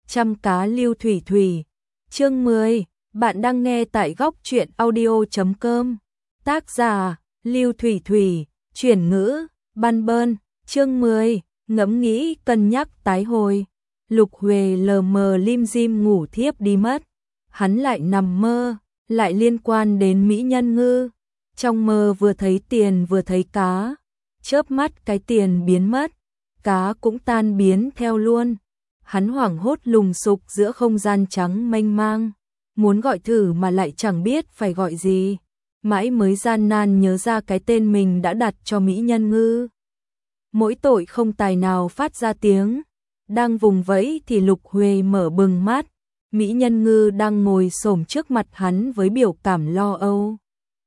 Chăm cá Lưu Thủy Thủy. Chương 10. Bạn đang nghe tại góc truyện audio.com. Tác giả Lưu Thủy Thủy. Chuyển ngữ Ban Bơn. Chương 10. Ngẫm nghĩ cân nhắc tái hồi. Lục Huệ lờ mờ lim dim ngủ thiếp đi mất. Hắn lại nằm mơ, lại liên quan đến Mỹ Nhân Ngư. Trong mơ vừa thấy tiền vừa thấy cá. Chớp mắt cái tiền biến mất, cá cũng tan biến theo luôn. Hắn hoảng hốt lùng sục giữa không gian trắng mênh mang, muốn gọi thử mà lại chẳng biết phải gọi gì. Mãi mới gian nan nhớ ra cái tên mình đã đặt cho Mỹ Nhân Ngư. Mỗi tội không tài nào phát ra tiếng. Đang vùng vẫy thì Lục Huệ mở bừng mắt. Mỹ Nhân Ngư đang ngồi xổm trước mặt hắn với biểu cảm lo âu.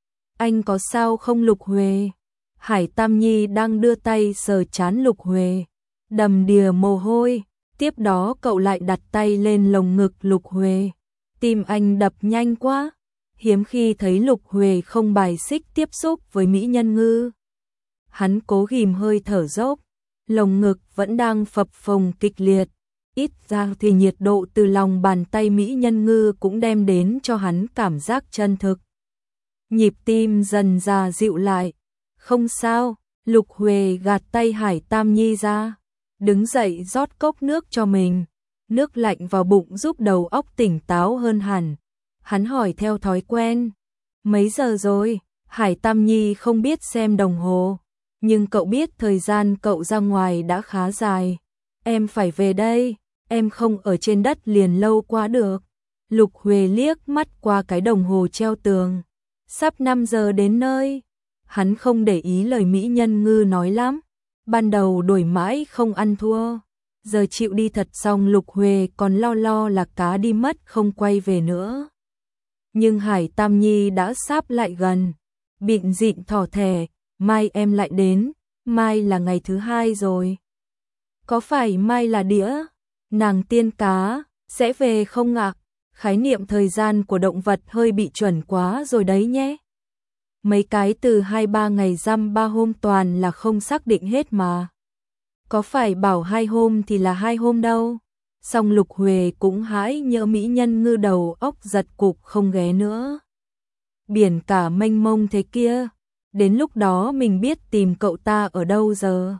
Anh có sao không Lục Huệ? Hải Tam Nhi đang đưa tay sờ trán Lục Huệ, đầm đìa mồ hôi. Tiếp đó cậu lại đặt tay lên lồng ngực Lục Huệ. Tim anh đập nhanh quá. Hiếm khi thấy Lục Huệ không bài xích tiếp xúc với Mỹ Nhân Ngư. Hắn cố ghim hơi thở dốc. Lồng ngực vẫn đang phập phồng kịch liệt. Ít ra thì nhiệt độ từ lòng bàn tay Mỹ Nhân Ngư cũng đem đến cho hắn cảm giác chân thực. Nhịp tim dần dà dịu lại. Không sao, Lục Huệ gạt tay Hải Tam Nhi ra. Đứng dậy rót cốc nước cho mình. Nước lạnh vào bụng giúp đầu óc tỉnh táo hơn hẳn. Hắn hỏi theo thói quen. Mấy giờ rồi? Hải Tam Nhi không biết xem đồng hồ. Nhưng cậu biết thời gian cậu ra ngoài đã khá dài. Em phải về đây, em không ở trên đất liền lâu quá được. Lục Huệ liếc mắt qua cái đồng hồ treo tường. Sắp 5 giờ đến nơi. Hắn không để ý lời Mỹ Nhân Ngư nói lắm. Ban đầu đuổi mãi không ăn thua. Giờ chịu đi thật xong Lục Huệ còn lo là cá đi mất không quay về nữa. Nhưng Hải Tam Nhi đã sáp lại gần. Bịn dịn thỏ thẻ. Mai em lại đến. Mai là ngày thứ 2 rồi. Có phải mai là đĩa? Nàng tiên cá sẽ về không ạ? Khái niệm thời gian của động vật hơi bị chuẩn quá rồi đấy nhé. Mấy cái từ 2-3 ngày dăm 3 hôm toàn là không xác định hết mà. Có phải bảo 2 hôm thì là 2 hôm đâu. Xong Lục Huệ cũng hãi nhớ Mỹ Nhân Ngư đầu óc giật cục không ghé nữa. Biển cả mênh mông thế kia. Đến lúc đó mình biết tìm cậu ta ở đâu giờ.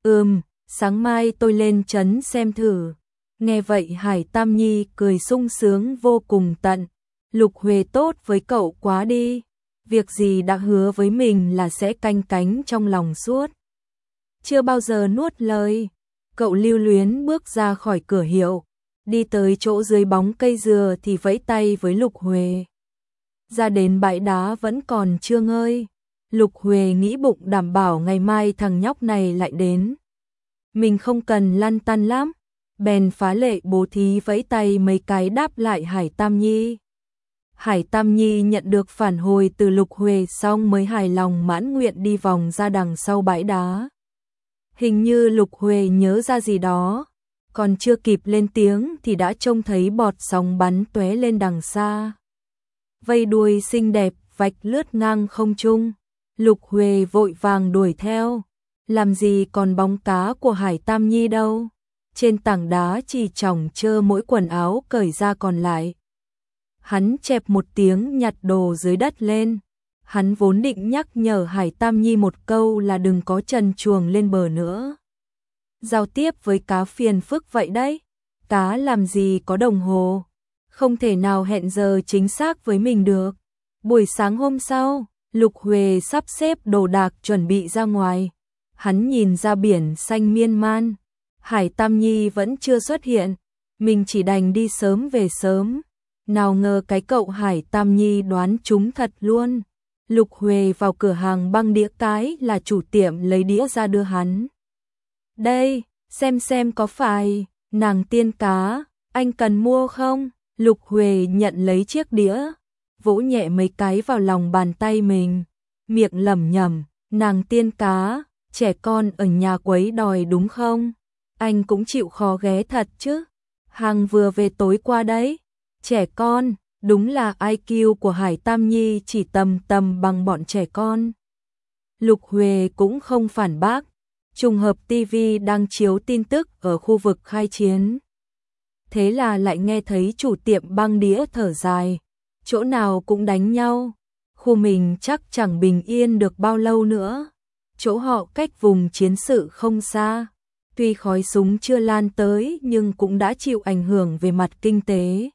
Sáng mai tôi lên trấn xem thử. Nghe vậy Hải Tam Nhi cười sung sướng vô cùng tận. Lục Huệ tốt với cậu quá đi. Việc gì đã hứa với mình là sẽ canh cánh trong lòng suốt. Chưa bao giờ nuốt lời. Cậu lưu luyến bước ra khỏi cửa hiệu. Đi tới chỗ dưới bóng cây dừa thì vẫy tay với Lục Huệ. Ra đến bãi đá vẫn còn chưa ngơi. Lục Huệ nghĩ bụng đảm bảo ngày mai thằng nhóc này lại đến. Mình không cần lăn tăn lắm. Bèn phá lệ bố thí vẫy tay mấy cái đáp lại Hải Tam Nhi. Hải Tam Nhi nhận được phản hồi từ Lục Huệ xong mới hài lòng mãn nguyện đi vòng ra đằng sau bãi đá. Hình như Lục Huệ nhớ ra gì đó. Còn chưa kịp lên tiếng thì đã trông thấy bọt sóng bắn tóe lên đằng xa. Vây đuôi xinh đẹp vạch lướt ngang không trung. Lục Huệ vội vàng đuổi theo. Làm gì còn bóng cá của Hải Tam Nhi đâu. Trên tảng đá chỉ chỏng chơ mỗi quần áo cởi ra còn lại. Hắn chẹp một tiếng nhặt đồ dưới đất lên. Hắn vốn định nhắc nhở Hải Tam Nhi một câu là đừng có trần truồng lên bờ nữa. Giao tiếp với cá phiền phức vậy đấy. Cá làm gì có đồng hồ. Không thể nào hẹn giờ chính xác với mình được. Buổi sáng hôm sau, Lục Huệ sắp xếp đồ đạc chuẩn bị ra ngoài. Hắn nhìn ra biển xanh miên man. Hải Tam Nhi vẫn chưa xuất hiện. Mình chỉ đành đi sớm về sớm. Nào ngờ cái cậu Hải Tam Nhi đoán trúng thật luôn. Lục Huệ vào cửa hàng băng đĩa cái là chủ tiệm lấy đĩa ra đưa hắn. Đây, xem có phải nàng tiên cá, anh cần mua không? Lục Huệ nhận lấy chiếc đĩa, vỗ nhẹ mấy cái vào lòng bàn tay mình. Miệng lẩm nhẩm, nàng tiên cá, trẻ con ở nhà quấy đòi đúng không? Anh cũng chịu khó ghé thật chứ. Hàng vừa về tối qua đấy. Trẻ con, đúng là IQ của Hải Tam Nhi chỉ tầm bằng bọn trẻ con. Lục Huệ cũng không phản bác. Trùng hợp TV đang chiếu tin tức ở khu vực khai chiến. Thế là lại nghe thấy chủ tiệm băng đĩa thở dài, chỗ nào cũng đánh nhau, khu mình chắc chẳng bình yên được bao lâu nữa. Chỗ họ cách vùng chiến sự không xa, tuy khói súng chưa lan tới nhưng cũng đã chịu ảnh hưởng về mặt kinh tế.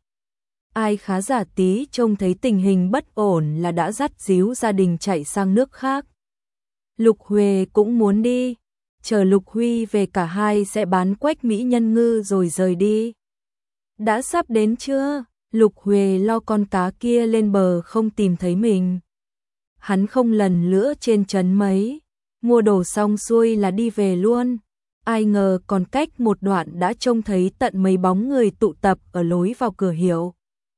Ai khá giả tí trông thấy tình hình bất ổn là đã dắt díu gia đình chạy sang nước khác. Lục Huệ cũng muốn đi, chờ Lục Huy về cả hai sẽ bán quách Mỹ Nhân Ngư rồi rời đi. Đã sắp đến chưa? Lục Huệ lo con cá kia lên bờ không tìm thấy mình. Hắn không lần nữa trên trấn mấy, mua đồ xong xuôi là đi về luôn. Ai ngờ còn cách một đoạn đã trông thấy tận mấy bóng người tụ tập ở lối vào cửa hiệu.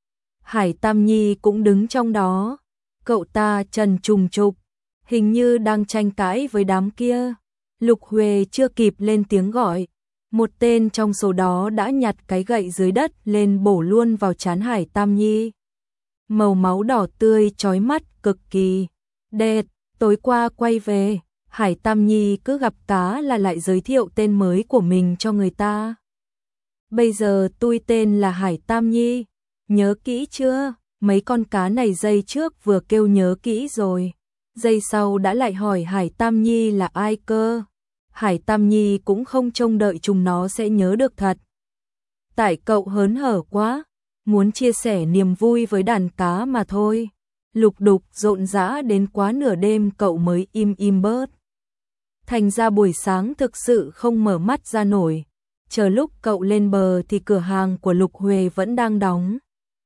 Hải Tam Nhi cũng đứng trong đó, cậu ta trần trùng trục, hình như đang tranh cãi với đám kia. Lục Huệ chưa kịp lên tiếng gọi, một tên trong số đó đã nhặt cái gậy dưới đất lên bổ luôn vào trán Hải Tam Nhi. Màu máu đỏ tươi chói mắt cực kỳ. Đệt, tối qua quay về, Hải Tam Nhi cứ gặp cá là lại giới thiệu tên mới của mình cho người ta. Bây giờ tôi tên là Hải Tam Nhi, nhớ kỹ chưa? Mấy con cá này giây trước vừa kêu nhớ kỹ rồi, giây sau đã lại hỏi Hải Tam Nhi là ai cơ. Hải Tam Nhi cũng không trông đợi chúng nó sẽ nhớ được thật. Tại cậu hớn hở quá, muốn chia sẻ niềm vui với đàn cá mà thôi. Lục đục rộn rã đến quá nửa đêm cậu mới im bớt. Thành ra buổi sáng thực sự không mở mắt ra nổi. Chờ lúc cậu lên bờ thì cửa hàng của Lục Huệ vẫn đang đóng.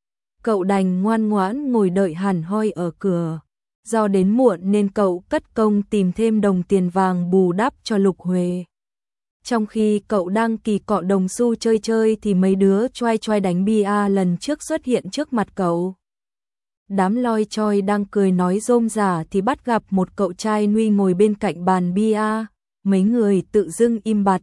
Cậu đành ngoan ngoãn ngồi đợi hẳn hoi ở cửa. Do đến muộn nên cậu cất công tìm thêm đồng tiền vàng bù đắp cho Lục Huệ. Trong khi cậu đang kỳ cọ đồng xu chơi thì mấy đứa choai đánh bia lần trước xuất hiện trước mặt cậu. Đám loi choi đang cười nói rôm rả thì bắt gặp một cậu trai nuôi ngồi bên cạnh bàn bia. Mấy người tự dưng im bặt.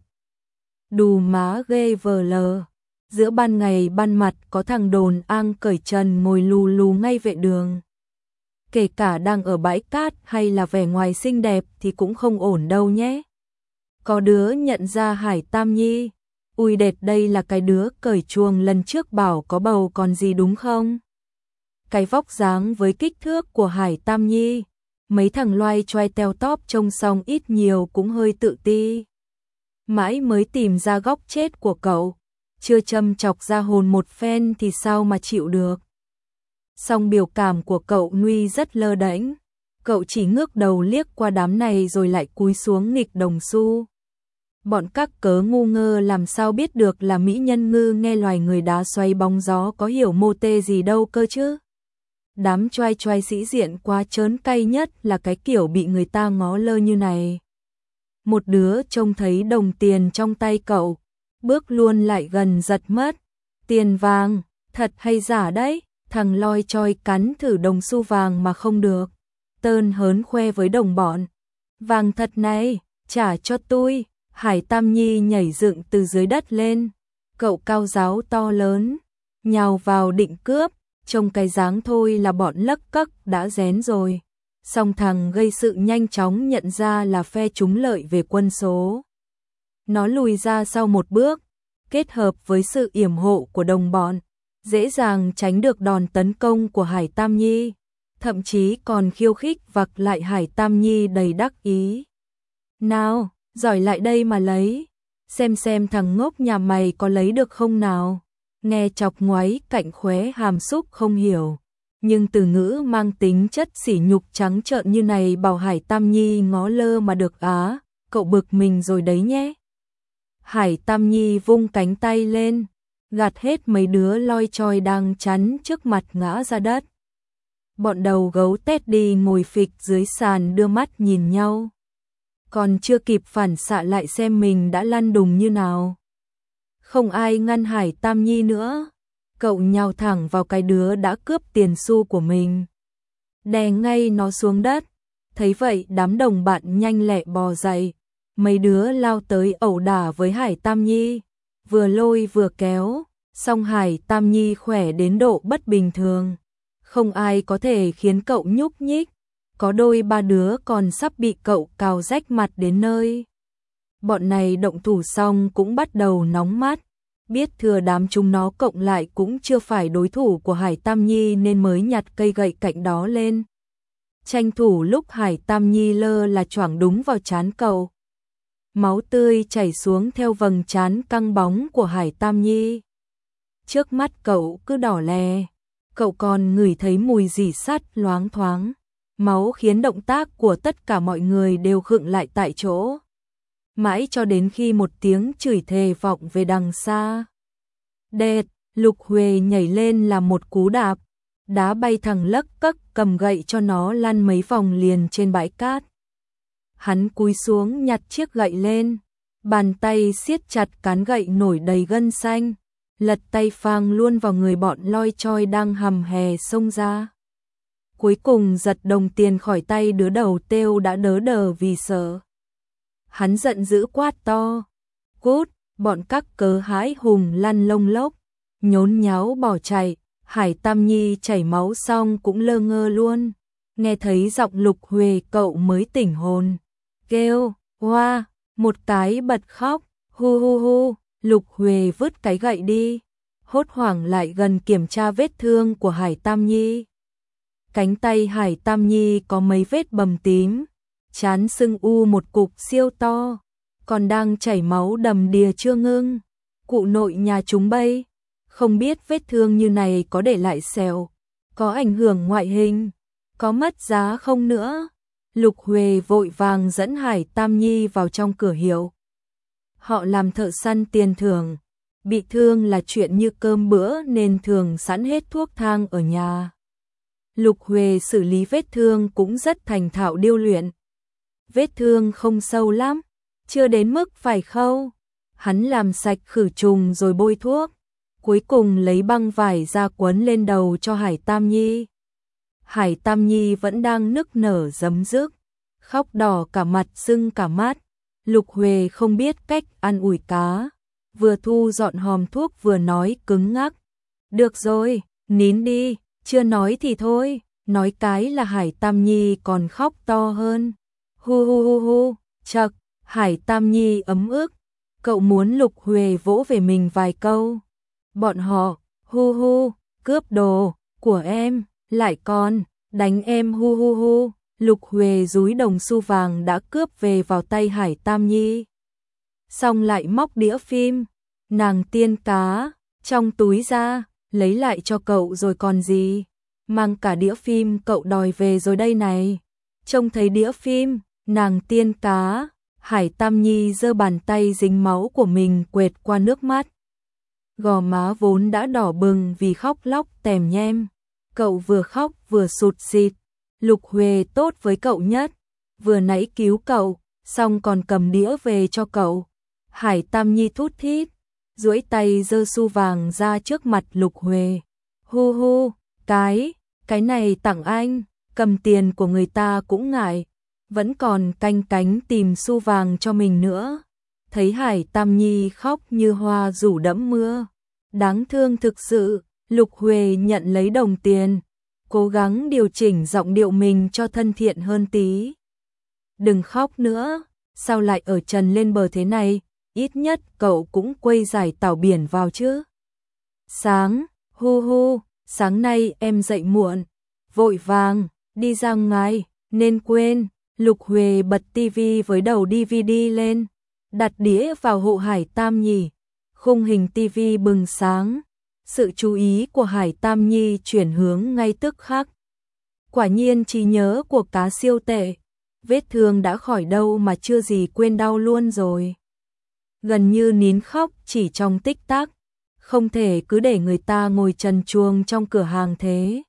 Đù má ghê vờ lờ. Giữa ban ngày ban mặt có thằng đồn ang cởi trần ngồi lù lù ngay vệ đường. Kể cả đang ở bãi cát hay là vẻ ngoài xinh đẹp thì cũng không ổn đâu nhé. Có đứa nhận ra Hải Tam Nhi. Ui đệt, đây là cái đứa cởi chuồng lần trước bảo có bầu còn gì đúng không? Cái vóc dáng với kích thước của Hải Tam Nhi, mấy thằng loai choai teo tóp trông xong ít nhiều cũng hơi tự ti. Mãi mới tìm ra góc chết của cậu, chưa châm chọc ra hồn một phen thì sao mà chịu được. Song biểu cảm của cậu Nguy rất lơ đễnh, cậu chỉ ngước đầu liếc qua đám này rồi lại cúi xuống nghịch đồng xu. Bọn các cớ ngu ngơ làm sao biết được là Mỹ Nhân Ngư nghe loài người đá xoay bóng gió có hiểu mô tê gì đâu cơ chứ. Đám choai sĩ diện quá trớn cay nhất là cái kiểu bị người ta ngó lơ như này. Một đứa trông thấy đồng tiền trong tay cậu, bước luôn lại gần giật mất. Tiền vàng, thật hay giả đấy? Thằng loi choi cắn thử đồng xu vàng mà không được. Tơn hớn khoe với đồng bọn. Vàng thật này, trả cho tôi. Hải Tam Nhi nhảy dựng từ dưới đất lên. Cậu cao giáo to lớn, nhào vào định cướp. Trông cái dáng thôi là bọn lấc cấc đã rén rồi. Song thằng gây sự nhanh chóng nhận ra là phe trúng lợi về quân số. Nó lùi ra sau một bước, kết hợp với sự yểm hộ của đồng bọn, dễ dàng tránh được đòn tấn công của Hải Tam Nhi, thậm chí còn khiêu khích vặc lại Hải Tam Nhi đầy đắc ý. Nào, giỏi lại đây mà lấy, xem thằng ngốc nhà mày có lấy được không nào. Nghe chọc ngoáy cạnh khóe hàm xúc không hiểu, nhưng từ ngữ mang tính chất sỉ nhục trắng trợn như này bảo Hải Tam Nhi ngó lơ mà được á, cậu bực mình rồi đấy nhé. Hải Tam Nhi vung cánh tay lên, gạt hết mấy đứa loi choi đang chắn trước mặt ngã ra đất. Bọn đầu gấu tét đi ngồi phịch dưới sàn đưa mắt nhìn nhau. Còn chưa kịp phản xạ lại xem mình đã lăn đùng như nào. Không ai ngăn Hải Tam Nhi nữa. Cậu nhào thẳng vào cái đứa đã cướp tiền xu của mình, đè ngay nó xuống đất. Thấy vậy đám đồng bạn nhanh lẹ bò dậy. Mấy đứa lao tới ẩu đả với Hải Tam Nhi, vừa lôi vừa kéo. Song Hải Tam Nhi khỏe đến độ bất bình thường, không ai có thể khiến cậu nhúc nhích. Có đôi ba đứa còn sắp bị cậu cào rách mặt đến nơi. Bọn này động thủ xong cũng bắt đầu nóng mắt, biết thừa đám chúng nó cộng lại cũng chưa phải đối thủ của Hải Tam Nhi nên mới nhặt cây gậy cạnh đó lên. Tranh thủ lúc Hải Tam Nhi lơ là choảng đúng vào trán cậu. Máu tươi chảy xuống theo vầng trán căng bóng của Hải Tam Nhi. Trước mắt cậu cứ đỏ lè, cậu còn ngửi thấy mùi rỉ sắt loáng thoáng. Máu khiến động tác của tất cả mọi người đều khựng lại tại chỗ. Mãi cho đến khi một tiếng chửi thề vọng về đằng xa. Đệt, Lục Huệ nhảy lên làm một cú đạp, đá bay thằng Lấc Cấc cầm gậy cho nó lăn mấy vòng liền trên bãi cát. Hắn cúi xuống nhặt chiếc gậy lên, bàn tay siết chặt cán gậy nổi đầy gân xanh, lật tay phang luôn vào người bọn loi choi đang hầm hè xông ra. Cuối cùng giật đồng tiền khỏi tay đứa đầu têu đã đớ đờ vì sợ. Hắn giận dữ quát to, cút, bọn các cớ hái hùng lăn lông lốc, nhốn nháo bỏ chạy. Hải Tam Nhi chảy máu xong cũng lơ ngơ luôn, nghe thấy giọng Lục Huệ cậu mới tỉnh hồn, kêu, hoa, một cái bật khóc, hu hu hu. Lục Huệ vứt cái gậy đi, hốt hoảng lại gần kiểm tra vết thương của Hải Tam Nhi. Cánh tay Hải Tam Nhi có mấy vết bầm tím, trán sưng u một cục siêu to, còn đang chảy máu đầm đìa chưa ngưng. Cụ nội nhà chúng bay, không biết vết thương như này có để lại sẹo, có ảnh hưởng ngoại hình, có mất giá không nữa. Lục Huệ vội vàng dẫn Hải Tam Nhi vào trong cửa hiệu. Họ làm thợ săn tiền thưởng, bị thương là chuyện như cơm bữa nên thường sẵn hết thuốc thang ở nhà. Lục Huệ xử lý vết thương cũng rất thành thạo điêu luyện. Vết thương không sâu lắm, chưa đến mức phải khâu. Hắn làm sạch khử trùng rồi bôi thuốc, cuối cùng lấy băng vải ra quấn lên đầu cho Hải Tam Nhi. Hải Tam Nhi vẫn đang nức nở rấm rức, khóc đỏ cả mặt sưng cả mắt. Lục Huệ không biết cách an ủi cá, vừa thu dọn hòm thuốc vừa nói cứng ngắc, được rồi, nín đi, chưa nói thì thôi. Nói cái là Hải Tam Nhi còn khóc to hơn, hu hu hu hu. Chậc, Hải Tam Nhi ấm ức, cậu muốn Lục Huệ vỗ về mình vài câu. Bọn họ, hu hu, cướp đồ của em, lại còn đánh em hu hu hu. Lục Huệ dúi đồng xu vàng đã cướp về vào tay Hải Tam Nhi. Xong lại móc đĩa phim, nàng tiên cá, trong túi ra, lấy lại cho cậu rồi còn gì. Mang cả đĩa phim cậu đòi về rồi đây này. Trông thấy đĩa phim, nàng tiên cá, Hải Tam Nhi giơ bàn tay dính máu của mình quệt qua nước mắt. Gò má vốn đã đỏ bừng vì khóc lóc tèm nhem. Cậu vừa khóc vừa sụt sịt. Lục Huệ tốt với cậu nhất, vừa nãy cứu cậu, xong còn cầm đĩa về cho cậu. Hải Tam Nhi thút thít, duỗi tay giơ xu vàng ra trước mặt Lục Huệ. Hu hu, cái này tặng anh, cầm tiền của người ta cũng ngại, vẫn còn canh cánh tìm xu vàng cho mình nữa. Thấy Hải Tam Nhi khóc như hoa rủ đẫm mưa, đáng thương thực sự. Lục Huệ nhận lấy đồng tiền, cố gắng điều chỉnh giọng điệu mình cho thân thiện hơn tí. Đừng khóc nữa, sao lại ở trần lên bờ thế này, ít nhất cậu cũng quây giải tảo biển vào chứ. Sáng, hu hu, sáng nay em dậy muộn, vội vàng, đi ra ngoài, nên quên. Lục Huệ bật tivi với đầu DVD lên, đặt đĩa vào hộ Hải Tam Nhi, khung hình tivi bừng sáng. Sự chú ý của Hải Tam Nhi chuyển hướng ngay tức khắc. Quả nhiên trí nhớ của cá siêu tệ, vết thương đã khỏi đâu mà chưa gì quên đau luôn rồi. Gần như nín khóc chỉ trong tích tắc, không thể cứ để người ta ngồi trần truồng trong cửa hàng thế.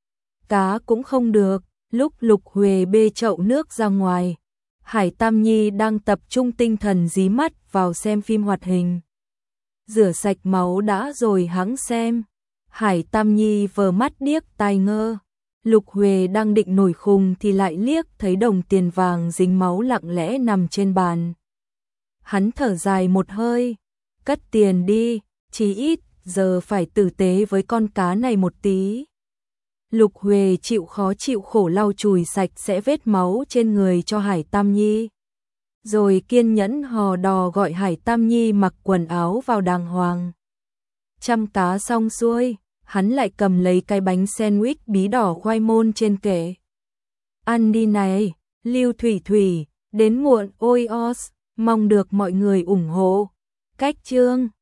Cá cũng không được, lúc Lục Huệ bê chậu nước ra ngoài, Hải Tam Nhi đang tập trung tinh thần dí mắt vào xem phim hoạt hình. Rửa sạch máu đã rồi hẵng xem. Hải Tam Nhi vờ mắt điếc tai ngơ. Lục Huệ đang định nổi khùng thì lại liếc thấy đồng tiền vàng dính máu lặng lẽ nằm trên bàn. Hắn thở dài một hơi, cất tiền đi, chí ít giờ phải tử tế với con cá này một tí. Lục Huệ chịu khó chịu khổ lau chùi sạch sẽ vết máu trên người cho Hải Tam Nhi, rồi kiên nhẫn hò đò gọi Hải Tam Nhi mặc quần áo vào đàng hoàng. Chăm cá xong xuôi, hắn lại cầm lấy cái bánh sandwich bí đỏ khoai môn trên kệ. Ăn đi này, Lưu Thủy Thủy, đến muộn ôi os, mong được mọi người ủng hộ. Cách chương